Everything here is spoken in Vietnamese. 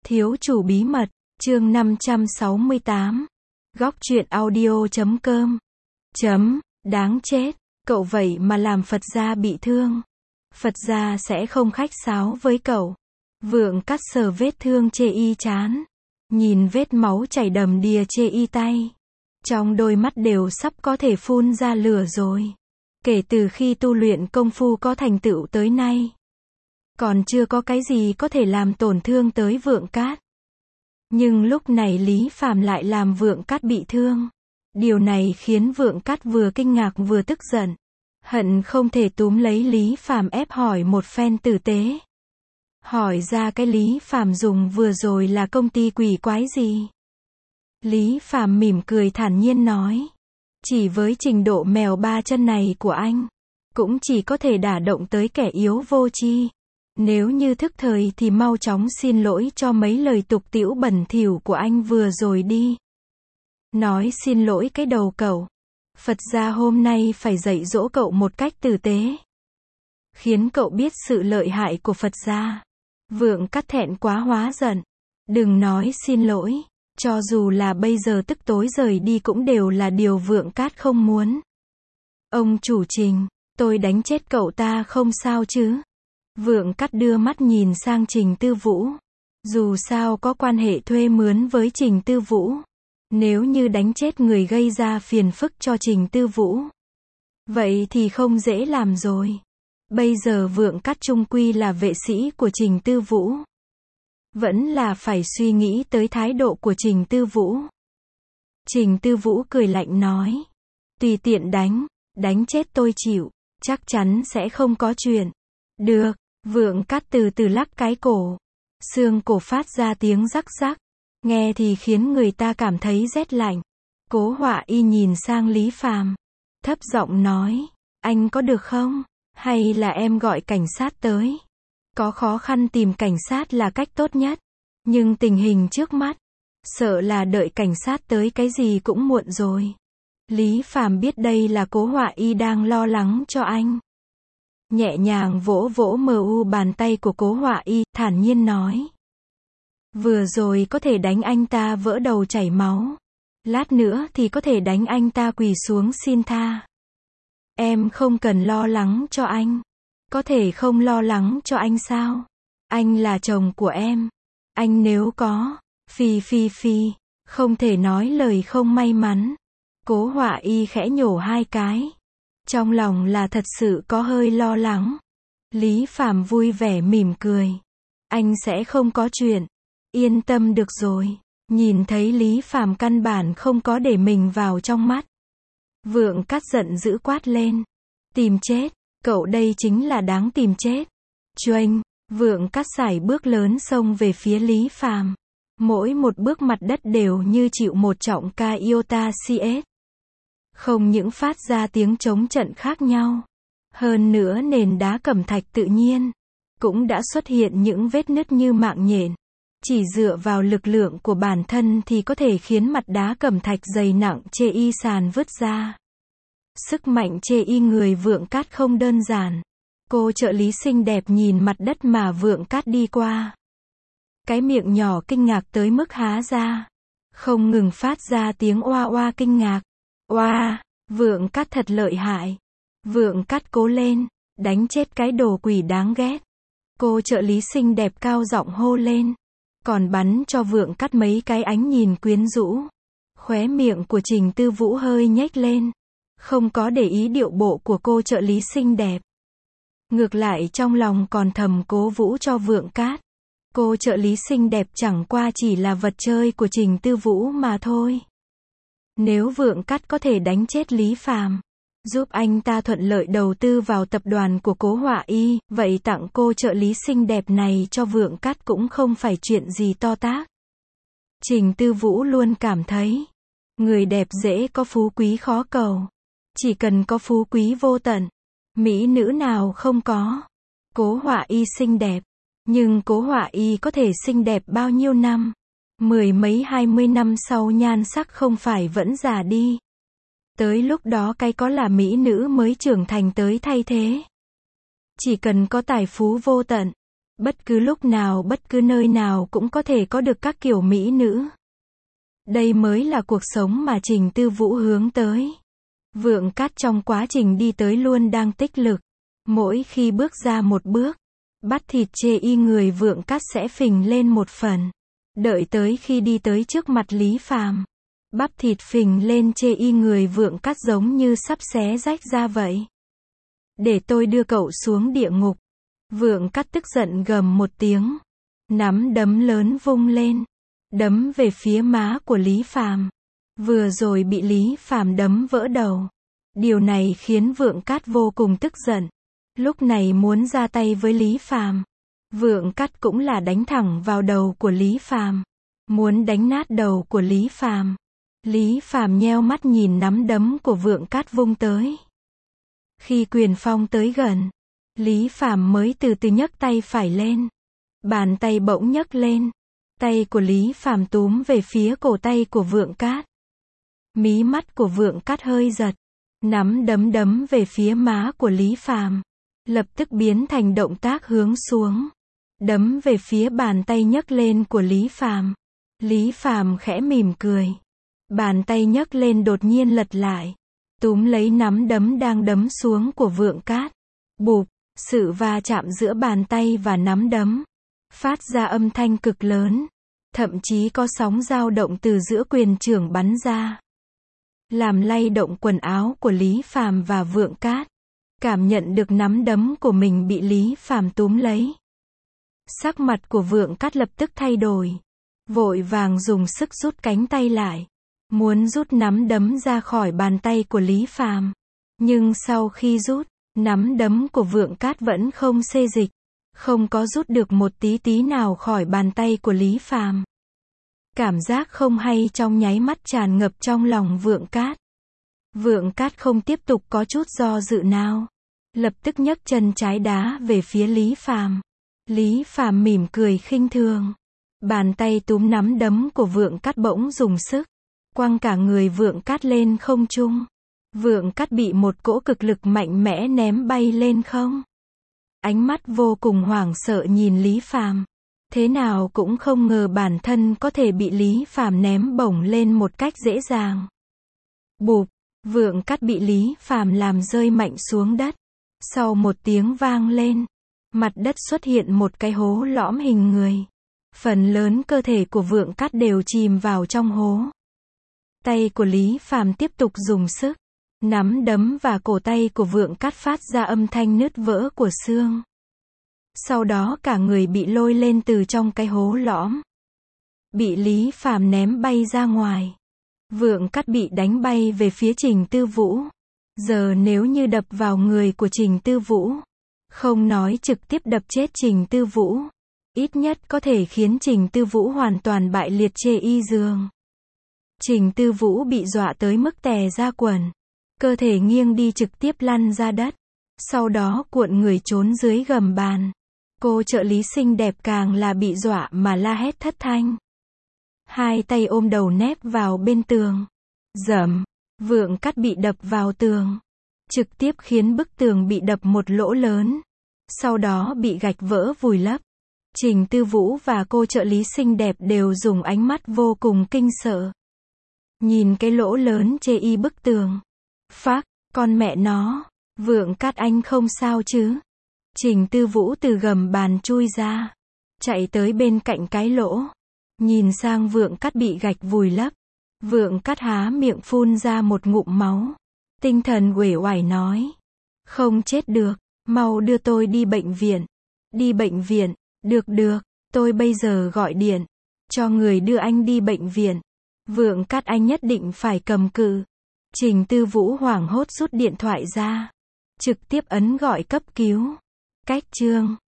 Thiếu chủ bí mật, chương 568. Góc truyện audio.com. Đáng chết, cậu vậy mà làm Phật gia bị thương. Phật gia sẽ không khách sáo với cậu. Vượng cắt sờ vết thương chê y trán. Nhìn vết máu chảy đầm đìa chê y tay. Trong đôi mắt đều sắp có thể phun ra lửa rồi. Kể từ khi tu luyện công phu có thành tựu tới nay, còn chưa có cái gì có thể làm tổn thương tới Vượng Cát. Nhưng lúc này Lý Phàm lại làm Vượng Cát bị thương. Điều này khiến Vượng Cát vừa kinh ngạc vừa tức giận. Hận không thể túm lấy Lý Phàm ép hỏi một phen tử tế. Hỏi ra cái Lý Phàm dùng vừa rồi là công ty quỷ quái gì? Lý Phàm mỉm cười thản nhiên nói. Chỉ với trình độ mèo ba chân này của anh, cũng chỉ có thể đả động tới kẻ yếu vô tri. Nếu như thức thời thì mau chóng xin lỗi cho mấy lời tục tĩu bẩn thỉu của anh vừa rồi đi. Nói xin lỗi cái đầu cậu. Phật gia hôm nay phải dạy dỗ cậu một cách tử tế, khiến cậu biết sự lợi hại của Phật gia. Vượng Cát thẹn quá hóa giận. Đừng nói xin lỗi. Cho dù là bây giờ tức tối rời đi cũng đều là điều Vượng Cát không muốn. Ông chủ Trình, tôi đánh chết cậu ta không sao chứ? Vượng Cát đưa mắt nhìn sang Trình Tư Vũ. Dù sao có quan hệ thuê mướn với Trình Tư Vũ. Nếu như đánh chết người gây ra phiền phức cho Trình Tư Vũ, vậy thì không dễ làm rồi. Bây giờ Vượng Cát chung quy là vệ sĩ của Trình Tư Vũ. Vẫn là phải suy nghĩ tới thái độ của Trình Tư Vũ. Trình Tư Vũ cười lạnh nói. Tùy tiện đánh chết tôi chịu, chắc chắn sẽ không có chuyện. Được, Vượng Cát từ từ lắc cái cổ. Xương cổ phát ra tiếng rắc rắc. Nghe thì khiến người ta cảm thấy rét lạnh. Cố Họa Y nhìn sang Lý Phàm, thấp giọng nói. Anh có được không? Hay là em gọi cảnh sát tới? Có khó khăn tìm cảnh sát là cách tốt nhất. Nhưng tình hình trước mắt, sợ là đợi cảnh sát tới cái gì cũng muộn rồi. Lý Phàm biết đây là Cố Họa Y đang lo lắng cho anh. Nhẹ nhàng vỗ vỗ mu bàn tay của Cố Họa Y, thản nhiên nói. Vừa rồi có thể đánh anh ta vỡ đầu chảy máu. Lát nữa thì có thể đánh anh ta quỳ xuống xin tha. Em không cần lo lắng cho anh. Có thể không lo lắng cho anh sao? Anh là chồng của em. Anh nếu có, phi, không thể nói lời không may mắn. Cố Họa Y khẽ nhổ hai cái. Trong lòng là thật sự có hơi lo lắng. Lý Phàm vui vẻ mỉm cười. Anh sẽ không có chuyện. Yên tâm được rồi. Nhìn thấy Lý Phàm căn bản không có để mình vào trong mắt. Vượng Cát giận dữ quát lên. Tìm chết. Cậu đây chính là đáng tìm chết. Choanh, Vượng Cát sải bước lớn xông về phía Lý Phàm. Mỗi một bước mặt đất đều như chịu một trọng ca iota CS. Không những phát ra tiếng chống trận khác nhau. Hơn nữa nền đá cẩm thạch tự nhiên cũng đã xuất hiện những vết nứt như mạng nhện. Chỉ dựa vào lực lượng của bản thân thì có thể khiến mặt đá cẩm thạch dày nặng chê y sàn vứt ra. Sức mạnh chê y người Vượng Cát không đơn giản. Cô trợ lý xinh đẹp nhìn mặt đất mà Vượng Cát đi qua. Cái miệng nhỏ kinh ngạc tới mức há ra. Không ngừng phát ra tiếng oa oa kinh ngạc. Oa, Vượng Cát thật lợi hại. Vượng Cát cố lên, đánh chết cái đồ quỷ đáng ghét. Cô trợ lý xinh đẹp cao giọng hô lên. Còn bắn cho Vượng Cát mấy cái ánh nhìn quyến rũ. Khóe miệng của Trình Tư Vũ hơi nhếch lên. Không có để ý điệu bộ của cô trợ lý xinh đẹp. Ngược lại trong lòng còn thầm cố vũ cho Vượng Cát. Cô trợ lý xinh đẹp chẳng qua chỉ là vật chơi của Trình Tư Vũ mà thôi. Nếu Vượng Cát có thể đánh chết Lý Phàm, giúp anh ta thuận lợi đầu tư vào tập đoàn của Cố Họa Y, vậy tặng cô trợ lý xinh đẹp này cho Vượng Cát cũng không phải chuyện gì to tát. Trình Tư Vũ luôn cảm thấy, người đẹp dễ có phú quý khó cầu. Chỉ cần có phú quý vô tận, mỹ nữ nào không có. Cố Họa Y xinh đẹp, nhưng Cố Họa Y có thể xinh đẹp bao nhiêu năm? 10 mấy 20 năm sau nhan sắc không phải vẫn già đi. Tới lúc đó cái có là mỹ nữ mới trưởng thành tới thay thế. Chỉ cần có tài phú vô tận, Bất cứ lúc nào, bất cứ nơi nào cũng có thể có được các kiểu mỹ nữ. Đây mới là cuộc sống mà Trình Tư Vũ hướng tới. Vượng Cát trong quá trình đi tới luôn đang tích lực. Mỗi khi bước ra một bước, bắp thịt chê y người Vượng Cát sẽ phình lên một phần. Đợi tới khi đi tới trước mặt Lý Phàm, bắp thịt phình lên chê y người Vượng Cát giống như sắp xé rách ra vậy. Để tôi đưa cậu xuống địa ngục. Vượng Cát tức giận gầm một tiếng. Nắm đấm lớn vung lên. Đấm về phía má của Lý Phàm. Vừa rồi bị Lý Phàm đấm vỡ đầu. Điều này khiến Vượng Cát vô cùng tức giận. Lúc này muốn ra tay với Lý Phàm. Vượng Cát cũng là đánh thẳng vào đầu của Lý Phàm. Muốn đánh nát đầu của Lý Phàm. Lý Phàm nheo mắt nhìn nắm đấm của Vượng Cát vung tới. Khi quyền phong tới gần, Lý Phàm mới từ từ nhấc tay phải lên. Bàn tay bỗng nhấc lên. Tay của Lý Phàm túm về phía cổ tay của Vượng Cát. Mí mắt của Vượng Cát hơi giật. Nắm đấm đấm về phía má của Lý Phàm. Lập tức biến thành động tác hướng xuống. Đấm về phía bàn tay nhấc lên của Lý Phàm. Lý Phàm khẽ mỉm cười. Bàn tay nhấc lên đột nhiên lật lại. Túm lấy nắm đấm đang đấm xuống của Vượng Cát. Bụp, sự va chạm giữa bàn tay và nắm đấm. Phát ra âm thanh cực lớn. Thậm chí có sóng dao động từ giữa quyền trưởng bắn ra. Làm lay động quần áo của Lý Phàm và Vượng Cát. Cảm nhận được nắm đấm của mình bị Lý Phàm túm lấy. Sắc mặt của Vượng Cát lập tức thay đổi. Vội vàng dùng sức rút cánh tay lại. Muốn rút nắm đấm ra khỏi bàn tay của Lý Phàm. Nhưng sau khi rút, nắm đấm của Vượng Cát vẫn không xê dịch. Không có rút được một tí tí nào khỏi bàn tay của Lý Phàm. Cảm giác không hay trong nháy mắt tràn ngập trong lòng Vượng Cát. Vượng Cát không tiếp tục có chút do dự nào. Lập tức nhấc chân trái đá về phía Lý Phàm. Lý Phàm mỉm cười khinh thường. Bàn tay túm nắm đấm của Vượng Cát bỗng dùng sức. Quăng cả người Vượng Cát lên không trung. Vượng Cát bị một cỗ cực lực mạnh mẽ ném bay lên không. Ánh mắt vô cùng hoảng sợ nhìn Lý Phàm. Thế nào cũng không ngờ bản thân có thể bị Lý Phàm ném bổng lên một cách dễ dàng. Bụp, Vượng Cát bị Lý Phàm làm rơi mạnh xuống đất. Sau một tiếng vang lên, mặt đất xuất hiện một cái hố lõm hình người. Phần lớn cơ thể của Vượng Cát đều chìm vào trong hố. Tay của Lý Phàm tiếp tục dùng sức. Nắm đấm và cổ tay của Vượng Cát phát ra âm thanh nứt vỡ của xương. Sau đó cả người bị lôi lên từ trong cái hố lõm. Bị Lý Phàm ném bay ra ngoài. Vượng Cát bị đánh bay về phía Trình Tư Vũ. Giờ nếu như đập vào người của Trình Tư Vũ, không nói trực tiếp đập chết Trình Tư Vũ, ít nhất có thể khiến Trình Tư Vũ hoàn toàn bại liệt chê y giường. Trình Tư Vũ bị dọa tới mức tè ra quần. Cơ thể nghiêng đi trực tiếp lăn ra đất. Sau đó cuộn người trốn dưới gầm bàn. Cô trợ lý xinh đẹp càng là bị dọa mà la hét thất thanh. Hai tay ôm đầu nép vào bên tường. Dầm, Vượng Cát bị đập vào tường. Trực tiếp khiến bức tường bị đập một lỗ lớn. Sau đó bị gạch vỡ vùi lấp. Trình Tư Vũ và cô trợ lý xinh đẹp đều dùng ánh mắt vô cùng kinh sợ. Nhìn cái lỗ lớn chê y bức tường. Phác, con mẹ nó, Vượng Cát anh không sao chứ? Trình Tư Vũ từ gầm bàn chui ra. Chạy tới bên cạnh cái lỗ. Nhìn sang Vượng Cát bị gạch vùi lấp. Vượng Cát há miệng phun ra một ngụm máu. Tinh thần uể oải nói. Không chết được, mau đưa tôi đi bệnh viện. Đi bệnh viện, được, tôi bây giờ gọi điện. Cho người đưa anh đi bệnh viện. Vượng Cát anh nhất định phải cầm cự. Trình Tư Vũ hoảng hốt rút điện thoại ra. Trực tiếp ấn gọi cấp cứu. Cách chương